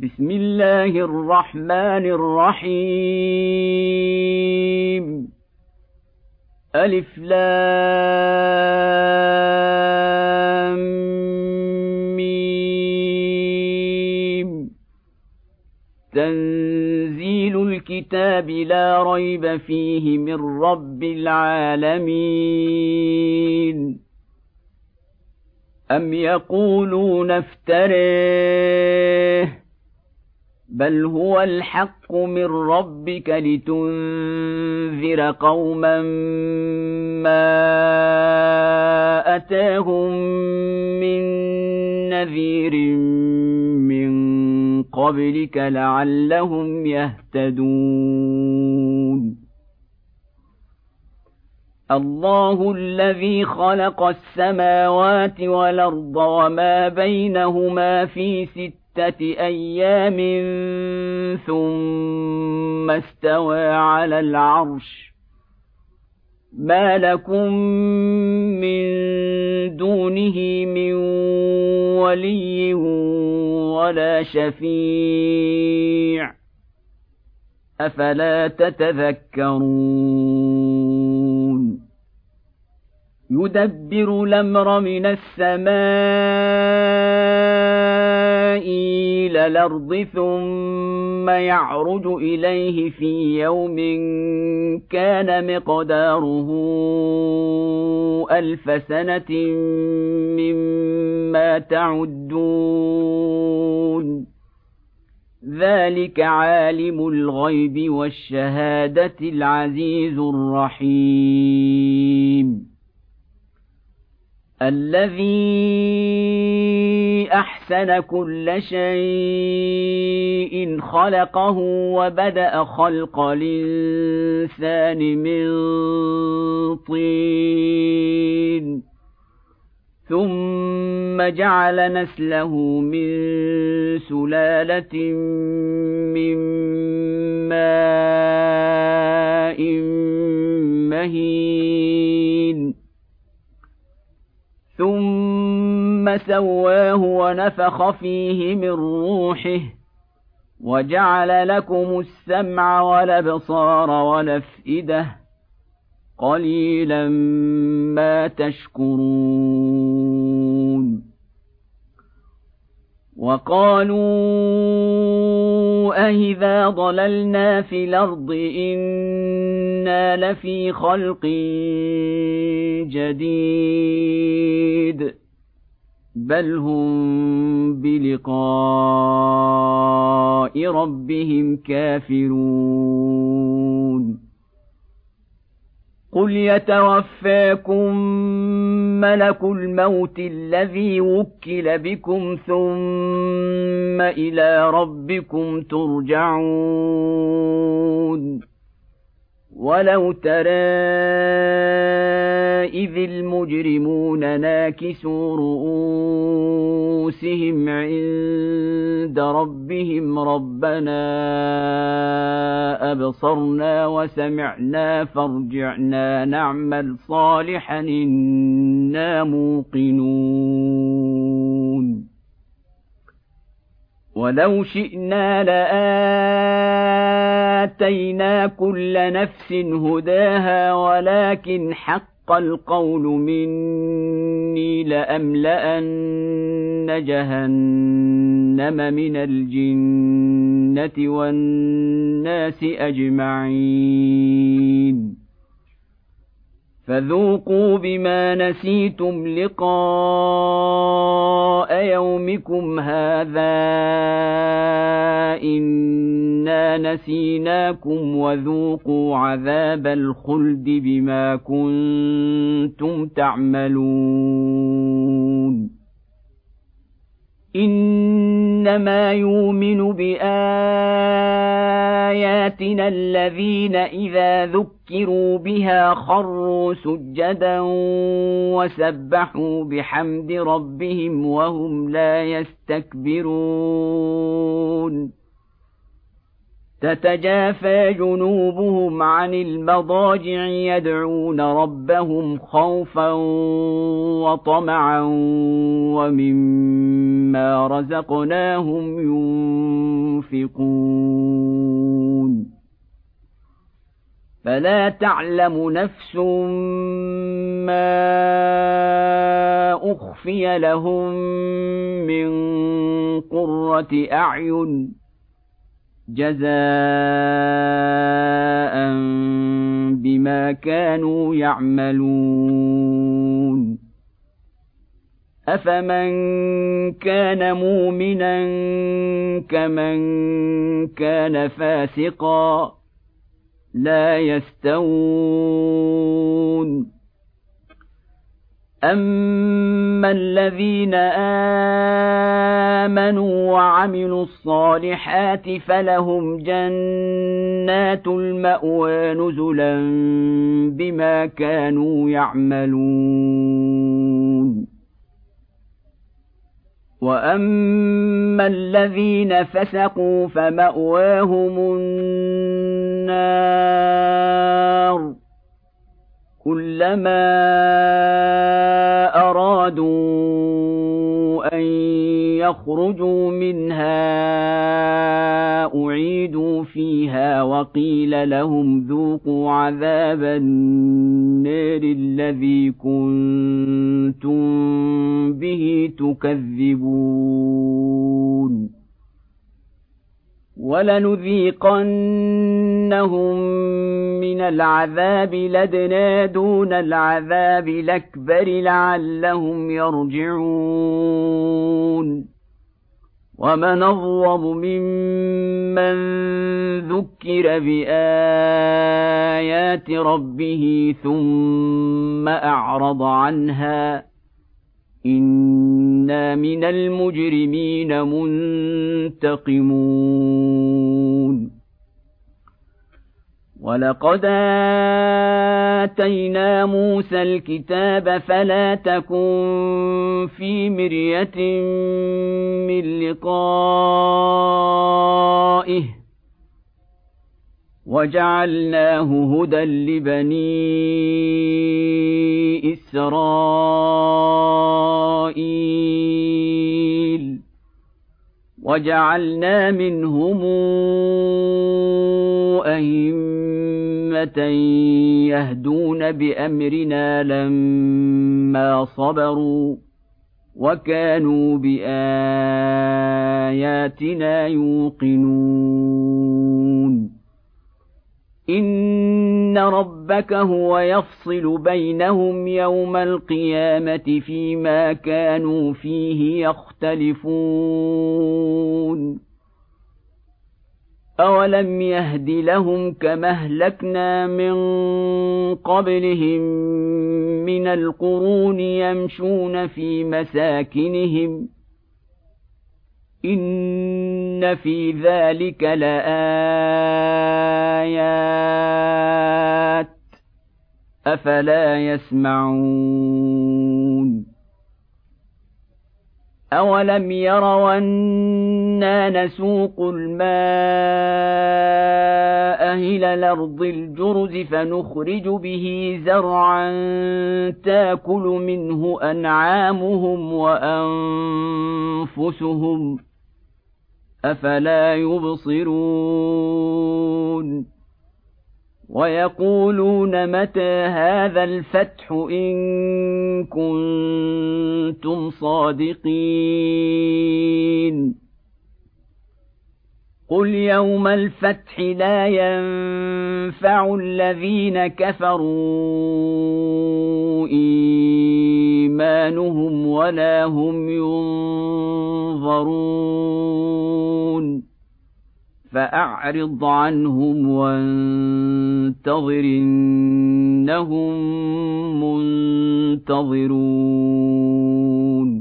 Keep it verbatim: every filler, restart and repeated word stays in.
بسم الله الرحمن الرحيم ألف لام ميم تنزيل الكتاب لا ريب فيه من رب العالمين أم يقولون افتريه بل هو الحق من ربك لتنذر قوما ما أتاهم من نذير من قبلك لعلهم يهتدون الله الذي خلق السماوات والأرض وما بينهما في ستة أيام ثم استوى على العرش ما لكم من دونه من ولي ولا شفيع أفلا تتذكرون يدبر الأمر من السماء إلى الأرض ثم يعرج إليه في يوم كان مقداره ألف سنة مما تعدون ذلك عالم الغيب والشهادة العزيز الرحيم الذي أحسن كل شيء خلقه وبدأ خلق الإنسان من طين ثم جعل نسله من سلالة من ماء مهين ثم سواه ونفخ فيه من روحه وجعل لكم السمع والأبصار والأفئدة قليلا ما تشكرون وقالوا أإذا ضللنا في الأرض إنا لفي خلق جديد بل هم بلقاء ربهم كافرون قل يتوفاكم ملك الموت الذي وكل بكم ثم إلى ربكم ترجعون ولو ترى إذ المجرمون ناكسوا رؤوسهم عند ربهم ربنا أبصرنا وسمعنا فارجعنا نعمل صالحا إنا موقنون ولو شئنا لآتينا كل نفس هداها ولكن حق القول مني لأملأن جهنم من الجنة والناس أجمعين فذوقوا بما نسيتم لقاء يومكم هذا إنا نسيناكم وذوقوا عذاب الخلد بما كنتم تعملون إنما يؤمن بآياتنا الذين إذا ذكروا بها خروا سجدا وسبحوا بحمد ربهم وهم لا يستكبرون تتجافى جنوبهم عن المضاجع يدعون ربهم خوفا وطمعا ومما رزقناهم ينطقون فلا تعلم نفس ما أخفي لهم من قرة أعين جزاء بما كانوا يعملون أفمن كان مؤمنا كمن كان فاسقا لا يستوون أما الذين آمنوا وعملوا الصالحات فلهم جنات المأوى نزلا بما كانوا يعملون وأما الذين فسقوا فمأواهم النار كلما أرادوا أن يخرجوا منها أعيدوا فيها وقيل لهم ذوقوا عذاب النار الذي كنتم به تكذبون ولنذيقنهم من العذاب الأدنى دون العذاب الأكبر لعلهم يرجعون ومن أظلم ممن ذكر بآيات ربه ثم أعرض عنها إنا من المجرمين منتقمون ولقد آتينا موسى الكتاب فلا تكن في مرية من لقائه وجعلناه هدى لبني إسرائيل وجعلنا منهم أئمة يهدون بأمرنا لما صبروا وكانوا بآياتنا يوقنون إن ربك هو يفصل بينهم يوم القيامة فيما كانوا فيه يختلفون أولم يهد لهم كما أهلكنا من قبلهم من القرون يمشون في مساكنهم إن في ذلك لآيات أفلا يسمعون أولم يروا أنا نسوق الماء إلى الأرض الجرز فنخرج به زرعا تاكل منه أنعامهم وأنفسهم أفلا يبصرون ويقولون متى هذا الفتح إن كنتم صادقين قل يوم الفتح لا ينفع الذين كفروا إيمانهم ولا هم ينظرون فأعرض عنهم وانتظر إنهم منتظرون